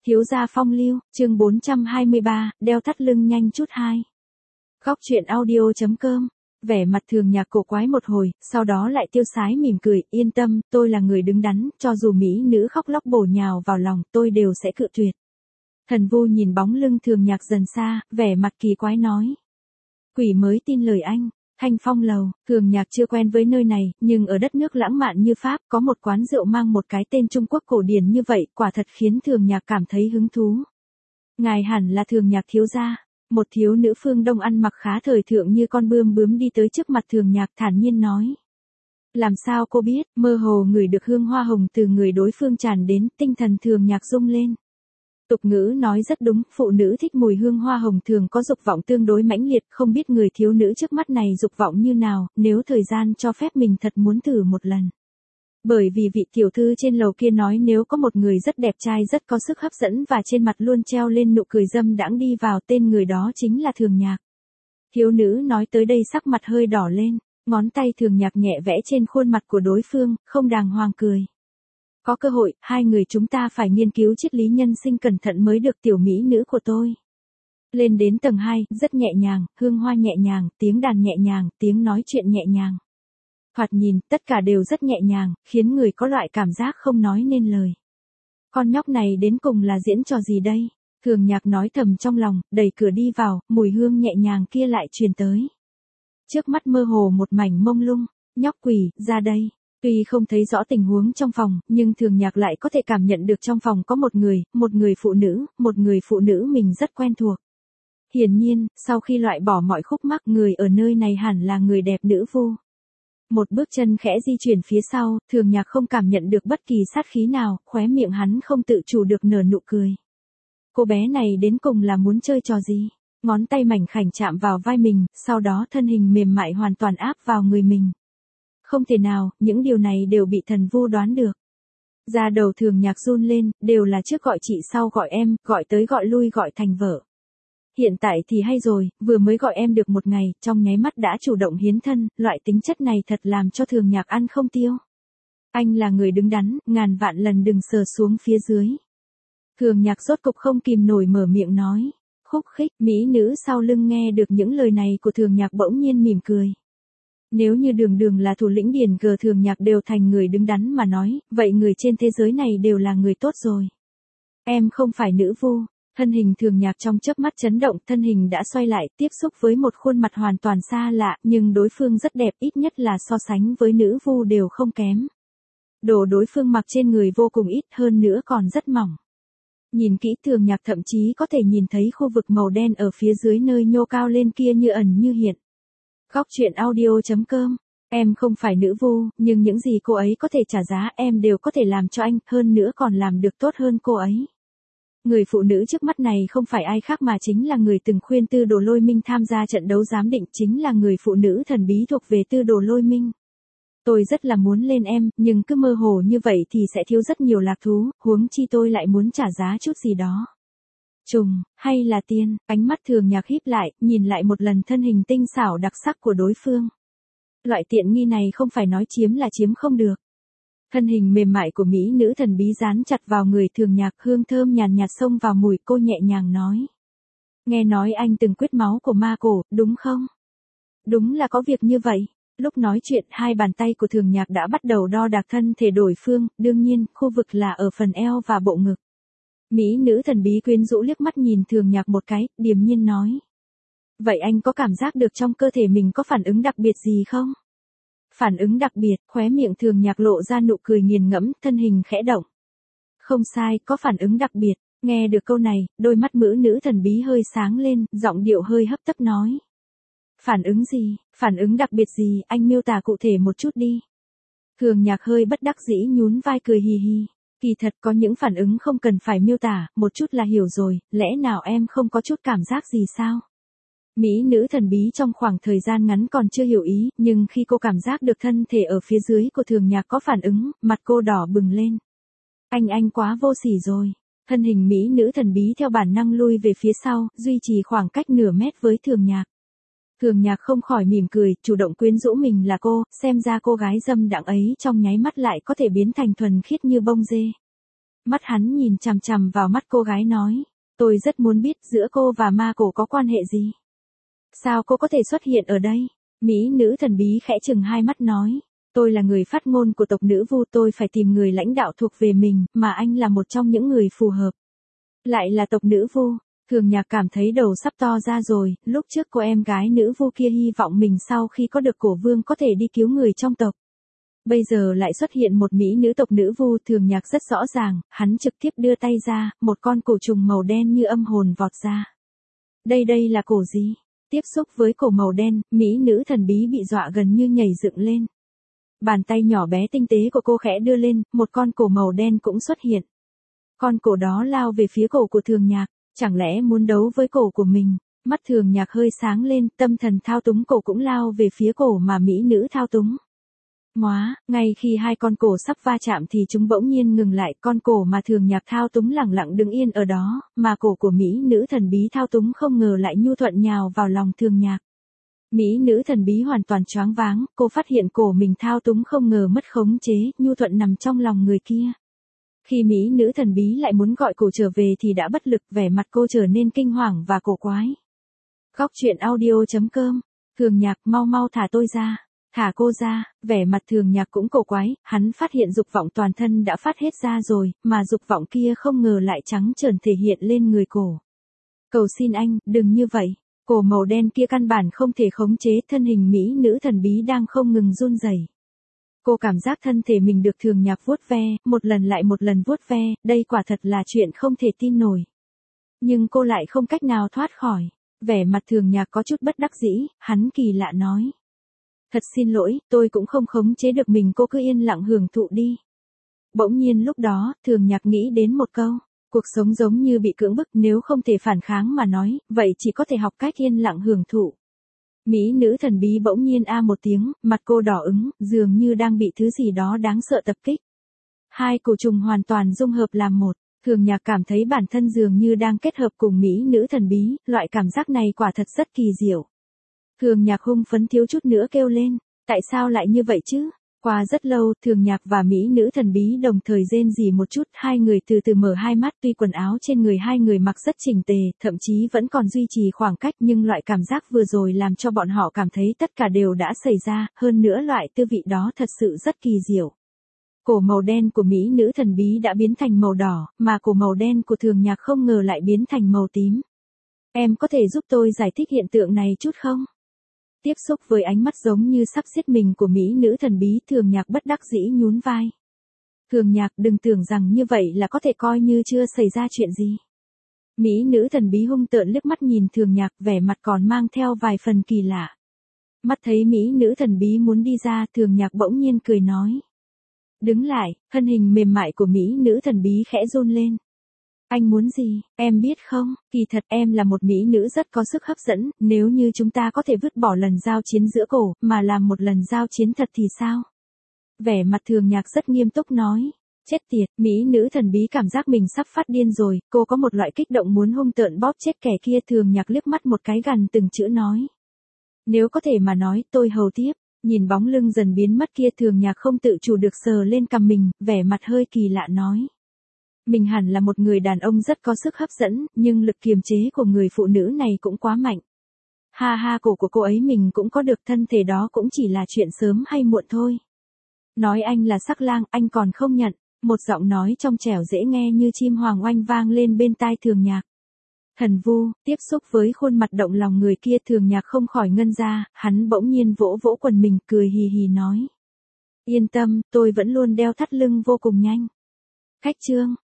Thiếu gia phong lưu, chương 423, đeo thắt lưng nhanh chút 2. Góc truyện audio.com. Vẻ mặt Thường Nhạc cổ quái một hồi, sau đó lại tiêu sái mỉm cười, yên tâm, tôi là người đứng đắn, cho dù mỹ nữ khóc lóc bổ nhào vào lòng, tôi đều sẽ cự tuyệt. Thần Vu nhìn bóng lưng Thường Nhạc dần xa, vẻ mặt kỳ quái nói. Quỷ mới tin lời anh. Thanh Phong lầu, Thường Nhạc chưa quen với nơi này, nhưng ở đất nước lãng mạn như Pháp, có một quán rượu mang một cái tên Trung Quốc cổ điển như vậy, quả thật khiến Thường Nhạc cảm thấy hứng thú. Ngài hẳn là Thường Nhạc thiếu gia. Một thiếu nữ phương Đông ăn mặc khá thời thượng như con bướm đi tới trước mặt Thường Nhạc thản nhiên nói. Làm sao cô biết, mơ hồ ngửi được hương hoa hồng từ người đối phương tràn đến, tinh thần Thường Nhạc rung lên. Tục ngữ nói rất đúng, phụ nữ thích mùi hương hoa hồng thường có dục vọng tương đối mãnh liệt, không biết người thiếu nữ trước mắt này dục vọng như nào, nếu thời gian cho phép mình thật muốn thử một lần. Bởi vì vị tiểu thư trên lầu kia nói nếu có một người rất đẹp trai rất có sức hấp dẫn và trên mặt luôn treo lên nụ cười dâm đãng đi vào, tên người đó chính là Thường Nhạc. Thiếu nữ nói tới đây sắc mặt hơi đỏ lên, ngón tay Thường Nhạc nhẹ vẽ trên khuôn mặt của đối phương, không đàng hoàng cười. Có cơ hội, hai người chúng ta phải nghiên cứu triết lý nhân sinh cẩn thận mới được tiểu mỹ nữ của tôi. Lên đến tầng 2, rất nhẹ nhàng, hương hoa nhẹ nhàng, tiếng đàn nhẹ nhàng, tiếng nói chuyện nhẹ nhàng. Thoạt nhìn, tất cả đều rất nhẹ nhàng, khiến người có loại cảm giác không nói nên lời. Con nhóc này đến cùng là diễn trò gì đây? Thường Nhạc nói thầm trong lòng, đẩy cửa đi vào, mùi hương nhẹ nhàng kia lại truyền tới. Trước mắt mơ hồ một mảnh mông lung, nhóc quỷ, ra đây. Tuy không thấy rõ tình huống trong phòng, nhưng Thường Nhạc lại có thể cảm nhận được trong phòng có một người phụ nữ mình rất quen thuộc. Hiển nhiên, sau khi loại bỏ mọi khúc mắc, người ở nơi này hẳn là người đẹp nữ vu. Một bước chân khẽ di chuyển phía sau, Thường Nhạc không cảm nhận được bất kỳ sát khí nào, khóe miệng hắn không tự chủ được nở nụ cười. Cô bé này đến cùng là muốn chơi trò gì? Ngón tay mảnh khảnh chạm vào vai mình, sau đó thân hình mềm mại hoàn toàn áp vào người mình. Không thể nào, những điều này đều bị Thần Vu đoán được. Da đầu Thường Nhạc run lên, đều là trước gọi chị sau gọi em, gọi tới gọi lui gọi thành vợ. Hiện tại thì hay rồi, vừa mới gọi em được một ngày, trong nháy mắt đã chủ động hiến thân, loại tính chất này thật làm cho Thường Nhạc ăn không tiêu. Anh là người đứng đắn, ngàn vạn lần đừng sờ xuống phía dưới. Thường Nhạc rốt cục không kìm nổi mở miệng nói. Khúc khích, mỹ nữ sau lưng nghe được những lời này của Thường Nhạc bỗng nhiên mỉm cười. Nếu như đường là thủ lĩnh điển cờ Thường Nhạc đều thành người đứng đắn mà nói, vậy người trên thế giới này đều là người tốt rồi. Em không phải nữ vu. Thân hình Thường Nhạc trong chớp mắt chấn động, thân hình đã xoay lại, tiếp xúc với một khuôn mặt hoàn toàn xa lạ, nhưng đối phương rất đẹp, ít nhất là so sánh với nữ vu đều không kém. Đồ đối phương mặc trên người vô cùng ít, hơn nữa còn rất mỏng. Nhìn kỹ Thường Nhạc thậm chí có thể nhìn thấy khu vực màu đen ở phía dưới nơi nhô cao lên kia như ẩn như hiện. Góc truyện audio.com. Em không phải nữ vu, nhưng những gì cô ấy có thể trả giá em đều có thể làm cho anh, hơn nữa còn làm được tốt hơn cô ấy. Người phụ nữ trước mắt này không phải ai khác mà chính là người từng khuyên Tư Đồ Lôi Minh tham gia trận đấu giám định, chính là người phụ nữ thần bí thuộc về Tư Đồ Lôi Minh. Tôi rất là muốn lên em, nhưng cứ mơ hồ như vậy thì sẽ thiếu rất nhiều lạc thú, huống chi tôi lại muốn trả giá chút gì đó. Trùng, hay là tiên, ánh mắt Thường Nhạc híp lại, nhìn lại một lần thân hình tinh xảo đặc sắc của đối phương. Loại tiện nghi này không phải nói chiếm là chiếm không được. Thân hình mềm mại của mỹ nữ thần bí dán chặt vào người Thường Nhạc, hương thơm nhàn nhạt xông vào mùi, cô nhẹ nhàng nói. Nghe nói anh từng quyết máu của ma cổ, đúng không? Đúng là có việc như vậy. Lúc nói chuyện, hai bàn tay của Thường Nhạc đã bắt đầu đo đạc thân thể đối phương, đương nhiên, khu vực là ở phần eo và bộ ngực. Mỹ nữ thần bí quyến rũ liếc mắt nhìn Thường Nhạc một cái, điềm nhiên nói. Vậy anh có cảm giác được trong cơ thể mình có phản ứng đặc biệt gì không? Phản ứng đặc biệt, khóe miệng Thường Nhạc lộ ra nụ cười nghiền ngẫm, thân hình khẽ động. Không sai, có phản ứng đặc biệt. Nghe được câu này, đôi mắt nữ thần bí hơi sáng lên, giọng điệu hơi hấp tấp nói. Phản ứng gì, phản ứng đặc biệt gì, anh miêu tả cụ thể một chút đi. Thường Nhạc hơi bất đắc dĩ nhún vai cười hì hì. Kỳ thật có những phản ứng không cần phải miêu tả, một chút là hiểu rồi, lẽ nào em không có chút cảm giác gì sao? Mỹ nữ thần bí trong khoảng thời gian ngắn còn chưa hiểu ý, nhưng khi cô cảm giác được thân thể ở phía dưới của Thường Nhạc có phản ứng, mặt cô đỏ bừng lên. Anh quá vô sỉ rồi. Thân hình mỹ nữ thần bí theo bản năng lui về phía sau, duy trì khoảng cách nửa mét với Thường Nhạc. Thường Nhạc không khỏi mỉm cười, chủ động quyến rũ mình là cô, xem ra cô gái dâm đãng ấy trong nháy mắt lại có thể biến thành thuần khiết như bông dê. Mắt hắn nhìn chằm chằm vào mắt cô gái nói. Tôi rất muốn biết giữa cô và ma cổ có quan hệ gì. Sao cô có thể xuất hiện ở đây? Mỹ nữ thần bí khẽ chừng hai mắt nói. Tôi là người phát ngôn của tộc nữ Vu, tôi phải tìm người lãnh đạo thuộc về mình, mà anh là một trong những người phù hợp. Lại là tộc nữ Vu. Thường Nhạc cảm thấy đầu sắp to ra rồi, lúc trước cô em gái nữ Vu kia hy vọng mình sau khi có được cổ vương có thể đi cứu người trong tộc. Bây giờ lại xuất hiện một mỹ nữ tộc nữ Vu. Thường Nhạc rất rõ ràng, hắn trực tiếp đưa tay ra, một con cổ trùng màu đen như âm hồn vọt ra. Đây là cổ gì? Tiếp xúc với cổ màu đen, mỹ nữ thần bí bị dọa gần như nhảy dựng lên. Bàn tay nhỏ bé tinh tế của cô khẽ đưa lên, một con cổ màu đen cũng xuất hiện. Con cổ đó lao về phía cổ của Thường Nhạc, chẳng lẽ muốn đấu với cổ của mình? Mắt Thường Nhạc hơi sáng lên, tâm thần thao túng cổ cũng lao về phía cổ mà mỹ nữ thao túng. Móa, ngay khi hai con cổ sắp va chạm thì chúng bỗng nhiên ngừng lại, con cổ mà Thường Nhạc thao túng lẳng lặng đứng yên ở đó, mà cổ của mỹ nữ thần bí thao túng không ngờ lại nhu thuận nhào vào lòng Thường Nhạc. Mỹ nữ thần bí hoàn toàn choáng váng, cô phát hiện cổ mình thao túng không ngờ mất khống chế, nhu thuận nằm trong lòng người kia. Khi mỹ nữ thần bí lại muốn gọi cổ trở về thì đã bất lực, vẻ mặt cô trở nên kinh hoàng và cổ quái. Góc truyện audio.com. Thường Nhạc, mau thả tôi ra. Thả cô ra. Vẻ mặt Thường Nhạc cũng cổ quái, hắn phát hiện dục vọng toàn thân đã phát hết ra rồi, mà dục vọng kia không ngờ lại trắng trợn thể hiện lên người cổ. Cầu xin anh, đừng như vậy. Cổ màu đen kia căn bản không thể khống chế, thân hình mỹ nữ thần bí đang không ngừng run rẩy. Cô cảm giác thân thể mình được Thường Nhạc vuốt ve, một lần lại một lần vuốt ve, đây quả thật là chuyện không thể tin nổi. Nhưng cô lại không cách nào thoát khỏi. Vẻ mặt Thường Nhạc có chút bất đắc dĩ, hắn kỳ lạ nói. Thật xin lỗi, tôi cũng không khống chế được mình, cô cứ yên lặng hưởng thụ đi. Bỗng nhiên lúc đó, Thường Nhạc nghĩ đến một câu. Cuộc sống giống như bị cưỡng bức, nếu không thể phản kháng mà nói, vậy chỉ có thể học cách yên lặng hưởng thụ. Mỹ nữ thần bí bỗng nhiên một tiếng, mặt cô đỏ ửng, dường như đang bị thứ gì đó đáng sợ tập kích. Hai cổ trùng hoàn toàn dung hợp làm một. Thường Nhạc cảm thấy bản thân dường như đang kết hợp cùng mỹ nữ thần bí, loại cảm giác này quả thật rất kỳ diệu. Thường Nhạc hung phấn thiếu chút nữa kêu lên, tại sao lại như vậy chứ? Qua rất lâu, Thường Nhạc và mỹ nữ thần bí đồng thời rên rỉ một chút, hai người từ từ mở hai mắt, tuy quần áo trên người hai người mặc rất chỉnh tề, thậm chí vẫn còn duy trì khoảng cách, nhưng loại cảm giác vừa rồi làm cho bọn họ cảm thấy tất cả đều đã xảy ra, hơn nữa loại tư vị đó thật sự rất kỳ diệu. Cổ màu đen của mỹ nữ thần bí đã biến thành màu đỏ, mà cổ màu đen của Thường Nhạc không ngờ lại biến thành màu tím. Em có thể giúp tôi giải thích hiện tượng này chút không? Tiếp xúc với ánh mắt giống như sắp giết mình của mỹ nữ thần bí, Thường Nhạc bất đắc dĩ nhún vai. Thường Nhạc, đừng tưởng rằng như vậy là có thể coi như chưa xảy ra chuyện gì. Mỹ nữ thần bí hung tợn liếc mắt nhìn Thường Nhạc, vẻ mặt còn mang theo vài phần kỳ lạ. Mắt thấy mỹ nữ thần bí muốn đi ra, Thường Nhạc bỗng nhiên cười nói. Đứng lại, thân hình mềm mại của mỹ nữ thần bí khẽ run lên. Anh muốn gì, em biết không, kỳ thật em là một mỹ nữ rất có sức hấp dẫn, nếu như chúng ta có thể vứt bỏ lần giao chiến giữa cổ, mà làm một lần giao chiến thật thì sao? Vẻ mặt Thường Nhạc rất nghiêm túc nói. Chết tiệt, mỹ nữ thần bí cảm giác mình sắp phát điên rồi, cô có một loại kích động muốn hung tợn bóp chết kẻ kia. Thường Nhạc liếc mắt một cái gằn từng chữ nói. Nếu có thể mà nói, tôi hầu tiếp. Nhìn bóng lưng dần biến mất kia, Thường Nhạc không tự chủ được sờ lên cằm mình, vẻ mặt hơi kỳ lạ nói. Mình hẳn là một người đàn ông rất có sức hấp dẫn, nhưng lực kiềm chế của người phụ nữ này cũng quá mạnh. Ha ha, cổ của cô ấy mình cũng có được, thân thể đó cũng chỉ là chuyện sớm hay muộn thôi. Nói anh là sắc lang, anh còn không nhận. Một giọng nói trong trẻo dễ nghe như chim hoàng oanh vang lên bên tai Thường Nhạc. Thần Vu, tiếp xúc với khuôn mặt động lòng người kia, Thường Nhạc không khỏi ngân ra, hắn bỗng nhiên vỗ vỗ quần mình, cười hì hì nói. Yên tâm, tôi vẫn luôn đeo thắt lưng vô cùng nhanh. Khách chương.